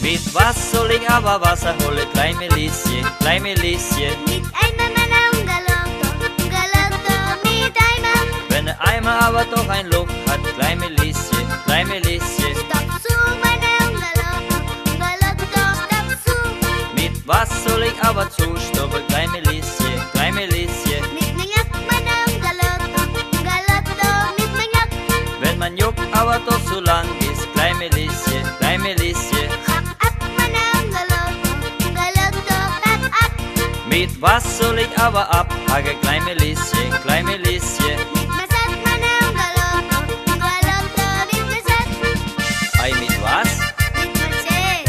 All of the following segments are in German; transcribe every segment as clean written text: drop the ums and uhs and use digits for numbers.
Mit was soll ich aber Wasser holen, klein Melissie, klein Melissie? Mit Eimer, meiner Ungalotto, mit Eimer. Wenn der Eimer aber doch ein Loch hat, klein Melissie, klein Melissie. Stopp zu, meine Ungalotto, stopp zu. Mit was soll ich aber zustoppen, klein Melissie, klein Melissie? Mit Maniok, meiner Ungalotto, mit Maniok. Wenn man Juck aber doch so lang ist, klein Melissie, klein Melissie. Ab, meiner Ungalotto, ab. Mit was soll ich aber abhaken, klein Melissie, klein Melissie? Mit Messer, meiner Ungalotto, mit Messer. Ei, mit was? Mit Messer.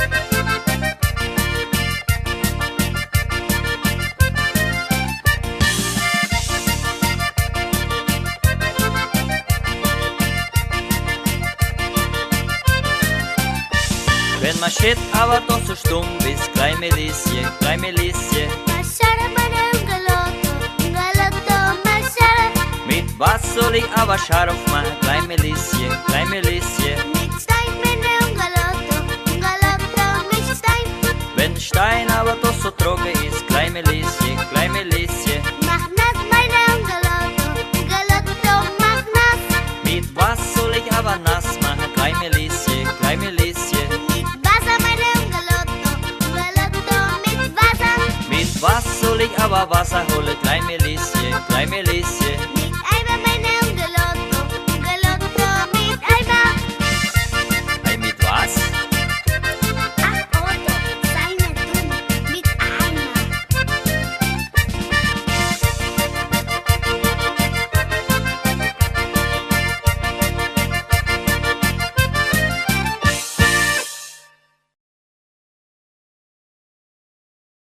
Wenn man shit aber doch so stumm bist, klein Melissie, klein Melissie. Maschara, meine Ungalotto, Maschara. Mit was soll ich aber scharf machen, klein Melissie, klein Melissie? Mit Stein, meine Ungalotto, mit Stein. Wenn Stein aber doch so trocken ist, klein Melissie, klein Melissie. Mach nass, meine Ungalotto, mach nass. Mit was soll ich aber nass machen, klein Melissie, klein Melissie? Mit Wasser, meine Ungalotto, mit Wasser. Mit was soll ich aber Wasser holen, klein Melissie, klein Melissie?